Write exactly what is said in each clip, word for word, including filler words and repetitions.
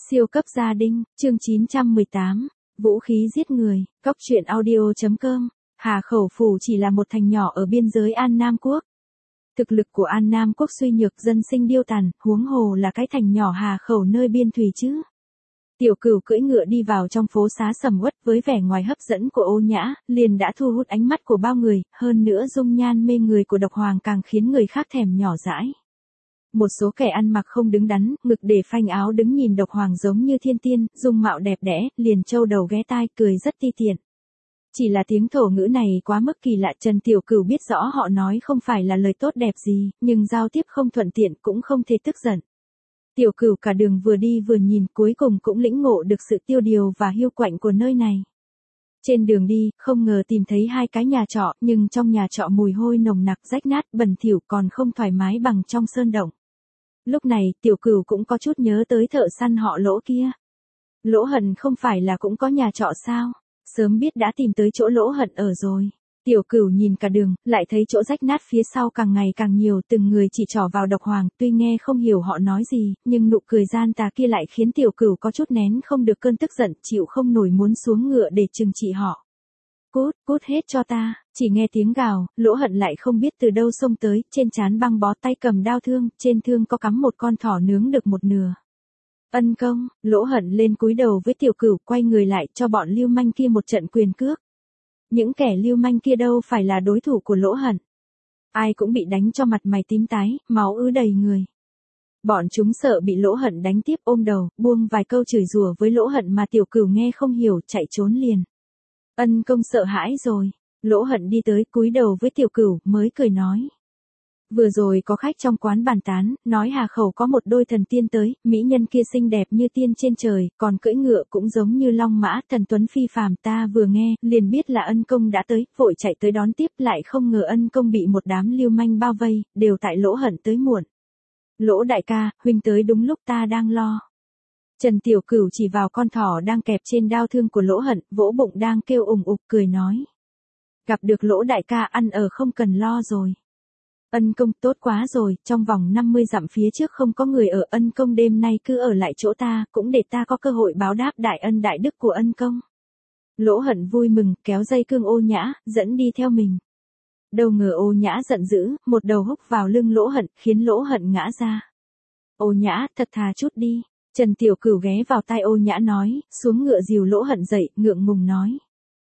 Siêu cấp gia đình, chương chín trăm mười tám, vũ khí giết người, cóc truyện audio chấm com. Hà Khẩu Phủ chỉ là một thành nhỏ ở biên giới An Nam Quốc. Thực lực của An Nam Quốc suy nhược, dân sinh điêu tàn, huống hồ là cái thành nhỏ Hà Khẩu nơi biên thùy chứ. Tiểu Cửu cưỡi ngựa đi vào trong phố xá sầm uất với vẻ ngoài hấp dẫn của Ô Nhã, liền đã thu hút ánh mắt của bao người, hơn nữa dung nhan mê người của Độc Hoàng càng khiến người khác thèm nhỏ dãi. Một số kẻ ăn mặc không đứng đắn, ngực để phanh áo đứng nhìn Độc Hoàng giống như thiên tiên, dung mạo đẹp đẽ, liền châu đầu ghé tai, cười rất ti tiện. Chỉ là tiếng thổ ngữ này quá mức kỳ lạ, Trần Tiểu Cửu biết rõ họ nói không phải là lời tốt đẹp gì, nhưng giao tiếp không thuận tiện cũng không thể tức giận. Tiểu Cửu cả đường vừa đi vừa nhìn, cuối cùng cũng lĩnh ngộ được sự tiêu điều và hiu quạnh của nơi này. Trên đường đi, không ngờ tìm thấy hai cái nhà trọ, nhưng trong nhà trọ mùi hôi nồng nặc, rách nát, bẩn thỉu, còn không thoải mái bằng trong sơn động. Lúc này, Tiểu Cửu cũng có chút nhớ tới thợ săn họ Lỗ kia. Lỗ Hận không phải là cũng có nhà trọ sao? Sớm biết đã tìm tới chỗ Lỗ Hận ở rồi. Tiểu Cửu nhìn cả đường, lại thấy chỗ rách nát phía sau càng ngày càng nhiều, từng người chỉ trỏ vào Độc Hoàng, tuy nghe không hiểu họ nói gì, nhưng nụ cười gian tà kia lại khiến Tiểu Cửu có chút nén không được cơn tức giận, chịu không nổi muốn xuống ngựa để trừng trị họ. Cút, cút hết cho ta, chỉ nghe tiếng gào, Lỗ Hận lại không biết từ đâu xông tới, trên trán băng bó, tay cầm đao thương, trên thương có cắm một con thỏ nướng được một nửa. Ân công, Lỗ Hận lên cúi đầu với Tiểu Cửu, quay người lại cho bọn lưu manh kia một trận quyền cước. Những kẻ lưu manh kia đâu phải là đối thủ của Lỗ Hận. Ai cũng bị đánh cho mặt mày tím tái, máu ứ đầy người. Bọn chúng sợ bị Lỗ Hận đánh tiếp, ôm đầu, buông vài câu chửi rủa với Lỗ Hận mà Tiểu Cửu nghe không hiểu, chạy trốn liền. Ân công sợ hãi rồi. Lỗ Hận đi tới, cúi đầu với Tiểu Cửu, mới cười nói. Vừa rồi có khách trong quán bàn tán, nói Hà Khẩu có một đôi thần tiên tới, mỹ nhân kia xinh đẹp như tiên trên trời, còn cưỡi ngựa cũng giống như long mã, thần tuấn phi phàm. Ta vừa nghe, liền biết là ân công đã tới, vội chạy tới đón tiếp, lại không ngờ ân công bị một đám lưu manh bao vây, đều tại Lỗ Hận tới muộn. Lỗ đại ca, huynh tới đúng lúc ta đang lo. Trần Tiểu Cửu chỉ vào con thỏ đang kẹp trên đao thương của Lỗ Hận, vỗ bụng đang kêu ủng ục, cười nói. Gặp được Lỗ đại ca, ăn ở không cần lo rồi. Ân công, tốt quá rồi, trong vòng năm mươi dặm phía trước không có người ở, ân công đêm nay cứ ở lại chỗ ta, cũng để ta có cơ hội báo đáp đại ân đại đức của ân công. Lỗ Hận vui mừng, kéo dây cương Ô Nhã, dẫn đi theo mình. Đâu ngờ Ô Nhã giận dữ, một đầu húc vào lưng Lỗ Hận, khiến Lỗ Hận ngã ra. Ô Nhã, thật thà chút đi. Trần Tiểu Cửu ghé vào tai Ô Nhã nói, xuống ngựa dìu Lỗ Hận dậy, ngượng ngùng nói.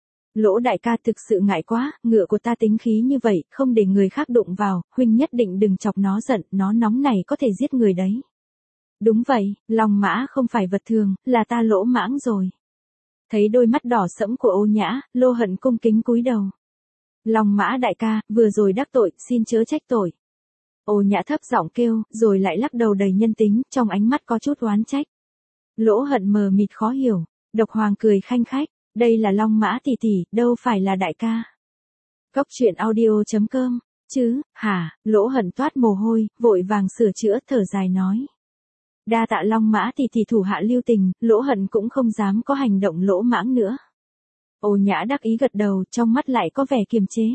Lỗ đại ca, thực sự ngại quá, ngựa của ta tính khí như vậy, không để người khác đụng vào, huynh nhất định đừng chọc nó giận, nó nóng này có thể giết người đấy. Đúng vậy, Long Mã không phải vật thường, là ta lỗ mãng rồi. Thấy đôi mắt đỏ sẫm của Ô Nhã, Lỗ Hận cung kính cúi đầu. Long Mã đại ca, vừa rồi đắc tội, xin chớ trách tội. Ô Nhã thấp giọng kêu, rồi lại lắc đầu đầy nhân tính, trong ánh mắt có chút oán trách. Lỗ Hận mờ mịt khó hiểu, Độc Hoàng cười khanh khách. Đây là Long Mã tỷ tỷ, đâu phải là đại ca. Cóc truyện audio chấm com, chứ, hả, Lỗ Hận toát mồ hôi, vội vàng sửa chữa, thở dài nói. Đa tạ Long Mã tỷ tỷ thủ hạ lưu tình, Lỗ Hận cũng không dám có hành động lỗ mãng nữa. Ô Nhã đắc ý gật đầu, trong mắt lại có vẻ kiềm chế.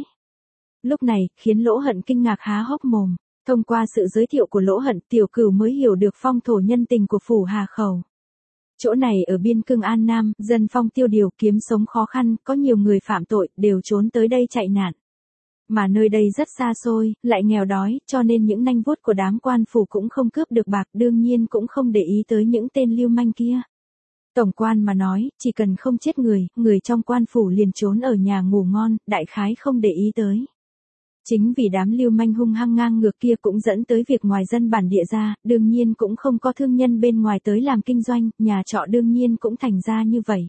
Lúc này, khiến Lỗ Hận kinh ngạc há hốc mồm, thông qua sự giới thiệu của Lỗ Hận, Tiểu Cửu mới hiểu được phong thổ nhân tình của phủ Hà Khẩu. Chỗ này ở biên cương An Nam, dân phong tiêu điều, kiếm sống khó khăn, có nhiều người phạm tội, đều trốn tới đây chạy nạn. Mà nơi đây rất xa xôi, lại nghèo đói, cho nên những nanh vuốt của đám quan phủ cũng không cướp được bạc, đương nhiên cũng không để ý tới những tên lưu manh kia. Tổng quan mà nói, chỉ cần không chết người, người trong quan phủ liền trốn ở nhà ngủ ngon, đại khái không để ý tới. Chính vì đám lưu manh hung hăng ngang ngược kia cũng dẫn tới việc ngoài dân bản địa ra, đương nhiên cũng không có thương nhân bên ngoài tới làm kinh doanh, nhà trọ đương nhiên cũng thành ra như vậy.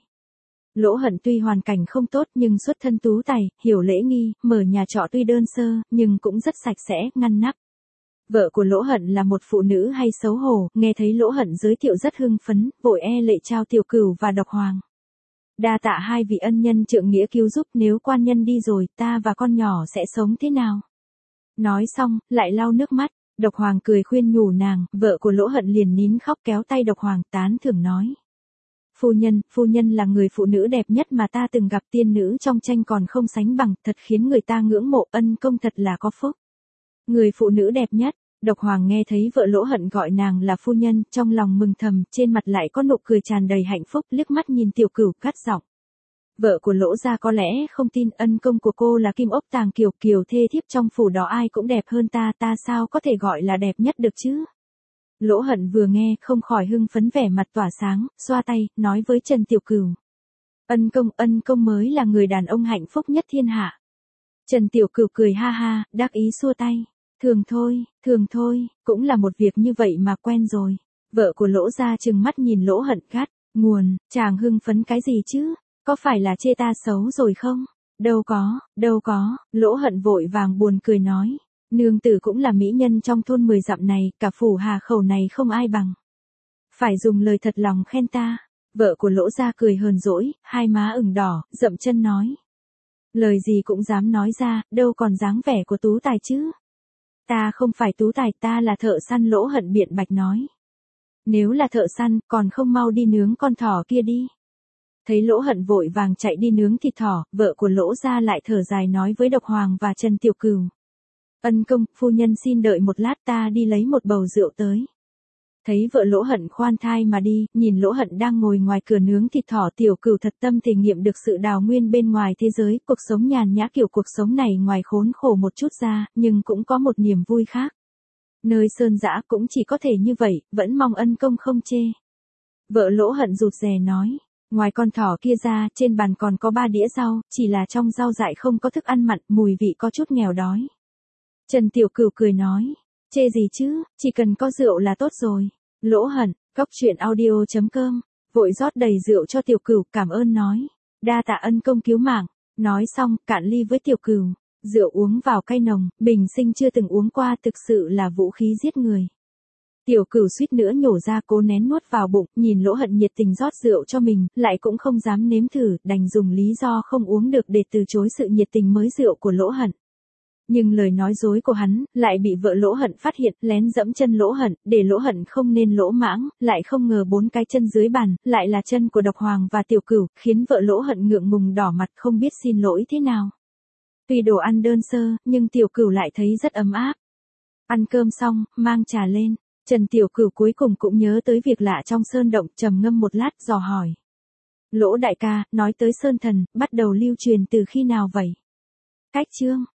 Lỗ Hận tuy hoàn cảnh không tốt nhưng xuất thân tú tài, hiểu lễ nghi, mở nhà trọ tuy đơn sơ, nhưng cũng rất sạch sẽ, ngăn nắp. Vợ của Lỗ Hận là một phụ nữ hay xấu hổ, nghe thấy Lỗ Hận giới thiệu rất hưng phấn, vội e lệ trao Tiểu Cửu và Độc Hoàng. Đa tạ hai vị ân nhân trượng nghĩa cứu giúp, nếu quan nhân đi rồi, ta và con nhỏ sẽ sống thế nào? Nói xong, lại lau nước mắt, Độc Hoàng cười khuyên nhủ nàng, vợ của Lỗ Hận liền nín khóc kéo tay Độc Hoàng tán thưởng nói. Phu nhân, phu nhân là người phụ nữ đẹp nhất mà ta từng gặp, tiên nữ trong tranh còn không sánh bằng, thật khiến người ta ngưỡng mộ, ân công thật là có phúc. Người phụ nữ đẹp nhất, Độc Hoàng nghe thấy vợ Lỗ Hận gọi nàng là phu nhân, trong lòng mừng thầm, trên mặt lại có nụ cười tràn đầy hạnh phúc, liếc mắt nhìn Tiểu Cửu cắt giọng. Vợ của Lỗ gia có lẽ không tin ân công của cô là kim ốc tàng kiều, kiều thê thiếp trong phủ đó ai cũng đẹp hơn ta, ta sao có thể gọi là đẹp nhất được chứ? Lỗ Hận vừa nghe không khỏi hưng phấn vẻ mặt tỏa sáng, xoa tay, nói với Trần Tiểu Cửu. Ân công, ân công mới là người đàn ông hạnh phúc nhất thiên hạ. Trần Tiểu Cửu cười ha ha, đắc ý xua tay. Thường thôi, thường thôi, cũng là một việc như vậy mà quen rồi. Vợ của Lỗ gia trừng mắt nhìn Lỗ Hận gắt, nguồn, chàng hưng phấn cái gì chứ? Có phải là chê ta xấu rồi không? Đâu có, đâu có, Lỗ Hận vội vàng buồn cười nói. Nương tử cũng là mỹ nhân trong thôn mười dặm này, cả phủ Hà Khẩu này không ai bằng. Phải dùng lời thật lòng khen ta. Vợ của Lỗ gia cười hờn dỗi, hai má ửng đỏ, dậm chân nói. Lời gì cũng dám nói ra, đâu còn dáng vẻ của tú tài chứ. Ta không phải tú tài, ta là thợ săn, Lỗ Hận biện bạch nói. Nếu là thợ săn, còn không mau đi nướng con thỏ kia đi. Thấy Lỗ Hận vội vàng chạy đi nướng thịt thỏ, vợ của Lỗ gia lại thở dài nói với Độc Hoàng và Trần Tiểu Cửu. Ân công, phu nhân xin đợi một lát, ta đi lấy một bầu rượu tới. Thấy vợ Lỗ Hận khoan thai mà đi, nhìn Lỗ Hận đang ngồi ngoài cửa nướng thịt thỏ, Tiểu Cửu thật tâm thể nghiệm được sự đào nguyên bên ngoài thế giới, cuộc sống nhàn nhã kiểu cuộc sống này ngoài khốn khổ một chút ra, nhưng cũng có một niềm vui khác. Nơi sơn dã cũng chỉ có thể như vậy, vẫn mong ân công không chê. Vợ Lỗ Hận rụt rè nói, ngoài con thỏ kia ra, trên bàn còn có ba đĩa rau, chỉ là trong rau dại không có thức ăn mặn, mùi vị có chút nghèo đói. Trần Tiểu Cửu cười nói, chê gì chứ, chỉ cần có rượu là tốt rồi. Lỗ Hận, cóc truyện audio chấm com, vội rót đầy rượu cho Tiểu Cửu, cảm ơn nói, đa tạ ân công cứu mạng. Nói xong, cạn ly với Tiểu Cửu, rượu uống vào cay nồng, bình sinh chưa từng uống qua, thực sự là vũ khí giết người. Tiểu Cửu suýt nữa nhổ ra, cố nén nuốt vào bụng, nhìn Lỗ Hận nhiệt tình rót rượu cho mình, lại cũng không dám nếm thử, đành dùng lý do không uống được để từ chối sự nhiệt tình mới rượu của Lỗ Hận. Nhưng lời nói dối của hắn, lại bị vợ Lỗ Hận phát hiện, lén dẫm chân Lỗ Hận, để Lỗ Hận không nên lỗ mãng, lại không ngờ bốn cái chân dưới bàn, lại là chân của Độc Hoàng và Tiểu Cửu, khiến vợ Lỗ Hận ngượng ngùng đỏ mặt không biết xin lỗi thế nào. Tuy đồ ăn đơn sơ, nhưng Tiểu Cửu lại thấy rất ấm áp. Ăn cơm xong, mang trà lên, Trần Tiểu Cửu cuối cùng cũng nhớ tới việc lạ trong sơn động, trầm ngâm một lát, dò hỏi. Lỗ đại ca, nói tới sơn thần, bắt đầu lưu truyền từ khi nào vậy? Cách chương